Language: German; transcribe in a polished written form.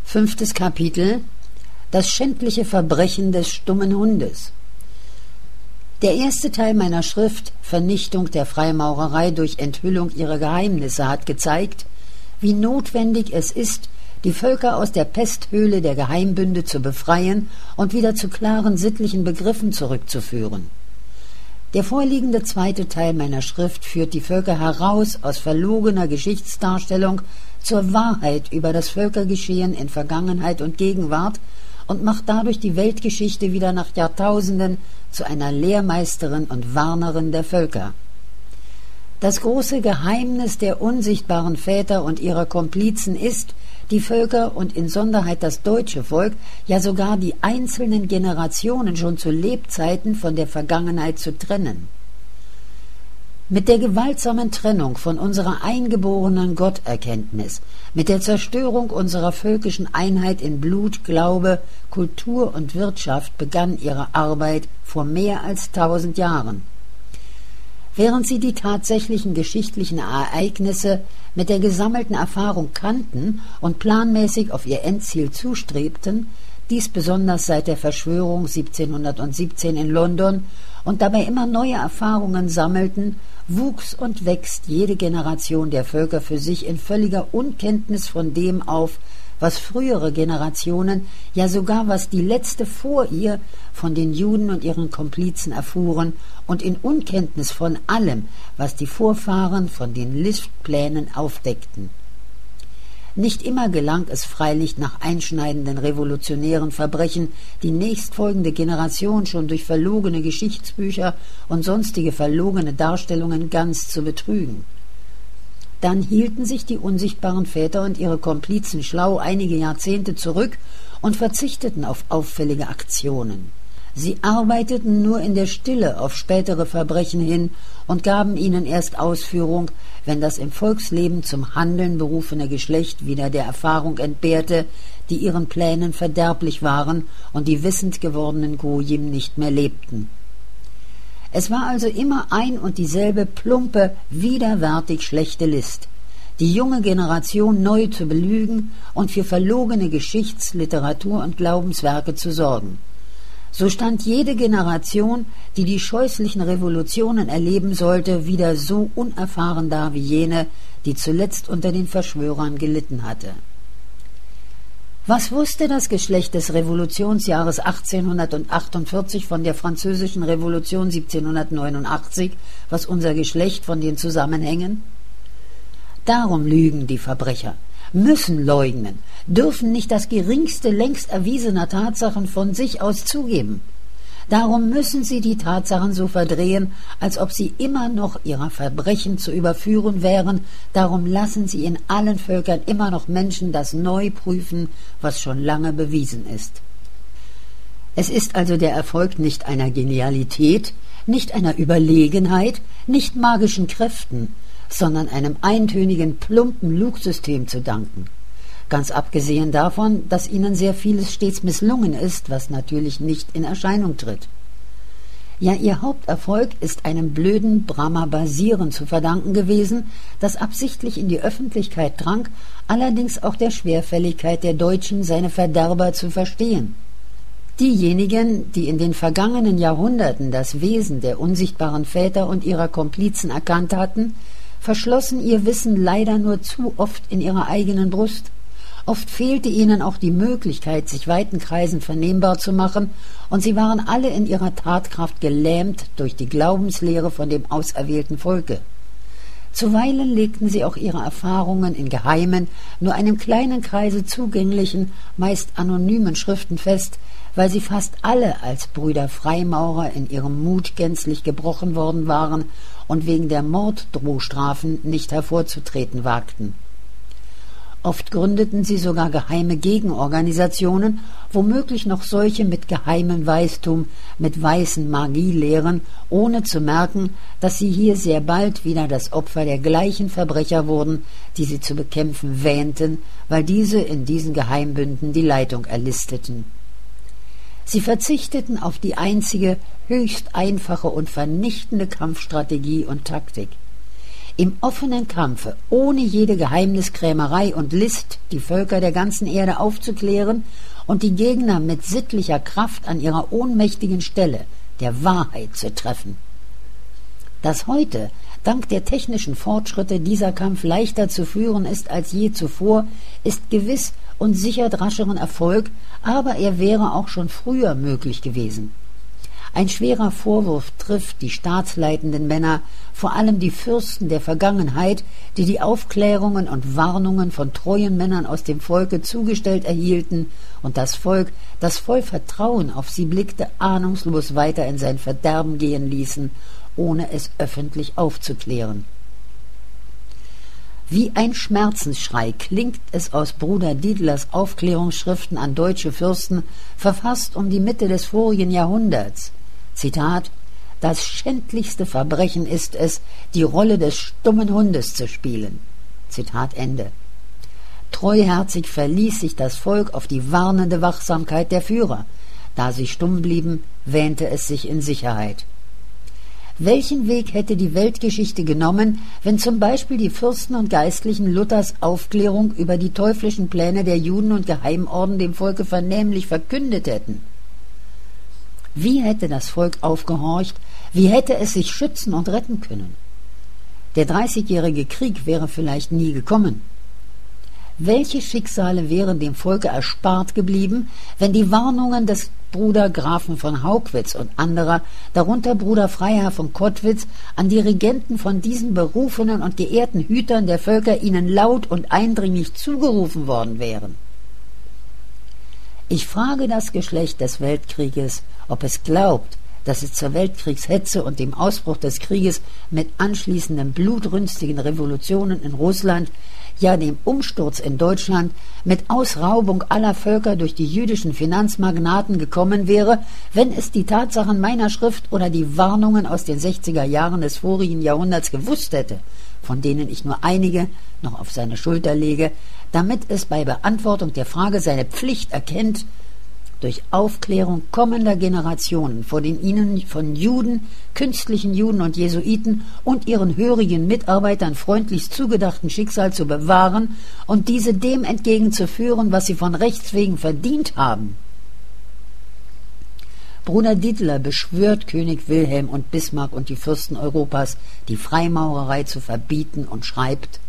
5. Kapitel: Das schändliche Verbrechen des stummen Hundes. Der erste Teil meiner Schrift »Vernichtung der Freimaurerei durch Enthüllung ihrer Geheimnisse« hat gezeigt, wie notwendig es ist, die Völker aus der Pesthöhle der Geheimbünde zu befreien und wieder zu klaren sittlichen Begriffen zurückzuführen. Der vorliegende zweite Teil meiner Schrift führt die Völker heraus aus verlogener Geschichtsdarstellung zur Wahrheit über das Völkergeschehen in Vergangenheit und Gegenwart und macht dadurch die Weltgeschichte wieder nach Jahrtausenden zu einer Lehrmeisterin und Warnerin der Völker. Das große Geheimnis der unsichtbaren Väter und ihrer Komplizen ist, die Völker und insonderheit das deutsche Volk, ja sogar die einzelnen Generationen schon zu Lebzeiten von der Vergangenheit zu trennen. Mit der gewaltsamen Trennung von unserer eingeborenen Gotterkenntnis, mit der Zerstörung unserer völkischen Einheit in Blut, Glaube, Kultur und Wirtschaft begann ihre Arbeit vor mehr als 1000 Jahren. Während sie die tatsächlichen geschichtlichen Ereignisse mit der gesammelten Erfahrung kannten und planmäßig auf ihr Endziel zustrebten, dies besonders seit der Verschwörung 1717 in London, und dabei immer neue Erfahrungen sammelten, wuchs und wächst jede Generation der Völker für sich in völliger Unkenntnis von dem auf, was frühere Generationen, ja sogar was die letzte vor ihr von den Juden und ihren Komplizen erfuhren, und in Unkenntnis von allem, was die Vorfahren von den Liftplänen aufdeckten. Nicht immer gelang es freilich nach einschneidenden revolutionären Verbrechen, die nächstfolgende Generation schon durch verlogene Geschichtsbücher und sonstige verlogene Darstellungen ganz zu betrügen. Dann hielten sich die unsichtbaren Väter und ihre Komplizen schlau einige Jahrzehnte zurück und verzichteten auf auffällige Aktionen. Sie arbeiteten nur in der Stille auf spätere Verbrechen hin und gaben ihnen erst Ausführung, wenn das im Volksleben zum Handeln berufene Geschlecht wieder der Erfahrung entbehrte, die ihren Plänen verderblich waren und die wissend gewordenen Gojim nicht mehr lebten. Es war also immer ein und dieselbe plumpe, widerwärtig schlechte List, die junge Generation neu zu belügen und für verlogene Geschichts-, Literatur- und Glaubenswerke zu sorgen. So stand jede Generation, die die scheußlichen Revolutionen erleben sollte, wieder so unerfahren da wie jene, die zuletzt unter den Verschwörern gelitten hatte. Was wusste das Geschlecht des Revolutionsjahres 1848 von der französischen Revolution 1789, was unser Geschlecht von den Zusammenhängen? Darum lügen die Verbrecher, müssen leugnen, dürfen nicht das geringste längst erwiesener Tatsachen von sich aus zugeben. Darum müssen sie die Tatsachen so verdrehen, als ob sie immer noch ihrer Verbrechen zu überführen wären. Darum lassen sie in allen Völkern immer noch Menschen das neu prüfen, was schon lange bewiesen ist. Es ist also der Erfolg nicht einer Genialität, nicht einer Überlegenheit, nicht magischen Kräften, sondern einem eintönigen, plumpen Lugsystem zu danken. Ganz abgesehen davon, dass ihnen sehr vieles stets misslungen ist, was natürlich nicht in Erscheinung tritt. Ja, ihr Haupterfolg ist einem blöden Brahma-Basieren zu verdanken gewesen, das absichtlich in die Öffentlichkeit drang, allerdings auch der Schwerfälligkeit der Deutschen, seine Verderber zu verstehen. Diejenigen, die in den vergangenen Jahrhunderten das Wesen der unsichtbaren Väter und ihrer Komplizen erkannt hatten, verschlossen ihr Wissen leider nur zu oft in ihrer eigenen Brust. Oft fehlte ihnen auch die Möglichkeit, sich weiten Kreisen vernehmbar zu machen, und sie waren alle in ihrer Tatkraft gelähmt durch die Glaubenslehre von dem auserwählten Volke. Zuweilen legten sie auch ihre Erfahrungen in geheimen, nur einem kleinen Kreise zugänglichen, meist anonymen Schriften fest, weil sie fast alle als Brüder Freimaurer in ihrem Mut gänzlich gebrochen worden waren und wegen der Morddrohstrafen nicht hervorzutreten wagten. Oft gründeten sie sogar geheime Gegenorganisationen, womöglich noch solche mit geheimem Weistum, mit weißen Magielehren, ohne zu merken, dass sie hier sehr bald wieder das Opfer der gleichen Verbrecher wurden, die sie zu bekämpfen wähnten, weil diese in diesen Geheimbünden die Leitung erlisteten. Sie verzichteten auf die einzige, höchst einfache und vernichtende Kampfstrategie und Taktik. im offenen Kampfe, ohne jede Geheimniskrämerei und List, die Völker der ganzen Erde aufzuklären und die Gegner mit sittlicher Kraft an ihrer ohnmächtigen Stelle, der Wahrheit, zu treffen. Dass heute, dank der technischen Fortschritte, dieser Kampf leichter zu führen ist als je zuvor, ist gewiss und sichert rascheren Erfolg, aber er wäre auch schon früher möglich gewesen. Ein schwerer Vorwurf trifft die staatsleitenden Männer, vor allem die Fürsten der Vergangenheit, die die Aufklärungen und Warnungen von treuen Männern aus dem Volke zugestellt erhielten und das Volk, das voll Vertrauen auf sie blickte, ahnungslos weiter in sein Verderben gehen ließen, ohne es öffentlich aufzuklären. Wie ein Schmerzensschrei klingt es aus Bruder Dietlers Aufklärungsschriften an deutsche Fürsten, verfasst um die Mitte des vorigen Jahrhunderts. Zitat: »Das schändlichste Verbrechen ist es, die Rolle des stummen Hundes zu spielen.« Zitat Ende. Treuherzig verließ sich das Volk auf die warnende Wachsamkeit der Führer. Da sie stumm blieben, wähnte es sich in Sicherheit. Welchen Weg hätte die Weltgeschichte genommen, wenn zum Beispiel die Fürsten und Geistlichen Luthers Aufklärung über die teuflischen Pläne der Juden und Geheimorden dem Volke vernehmlich verkündet hätten? Wie hätte das Volk aufgehorcht? Wie hätte es sich schützen und retten können? Der 30-jährige Krieg wäre vielleicht nie gekommen. Welche Schicksale wären dem Volke erspart geblieben, wenn die Warnungen des Bruder Grafen von Haugwitz und anderer, darunter Bruder Freiherr von Kottwitz, an die Regenten von diesen berufenen und geehrten Hütern der Völker ihnen laut und eindringlich zugerufen worden wären? Ich frage das Geschlecht des Weltkrieges, ob es glaubt, dass es zur Weltkriegshetze und dem Ausbruch des Krieges mit anschließenden blutrünstigen Revolutionen in Russland, ja dem Umsturz in Deutschland, mit Ausraubung aller Völker durch die jüdischen Finanzmagnaten gekommen wäre, wenn es die Tatsachen meiner Schrift oder die Warnungen aus den 60er Jahren des vorigen Jahrhunderts gewusst hätte, von denen ich nur einige noch auf seine Schulter lege, damit es bei Beantwortung der Frage seine Pflicht erkennt, durch Aufklärung kommender Generationen vor den ihnen von Juden, künstlichen Juden und Jesuiten und ihren hörigen Mitarbeitern freundlichst zugedachten Schicksal zu bewahren und diese dem entgegenzuführen, was sie von Rechts wegen verdient haben. Bruder Dietler beschwört König Wilhelm und Bismarck und die Fürsten Europas, die Freimaurerei zu verbieten und schreibt: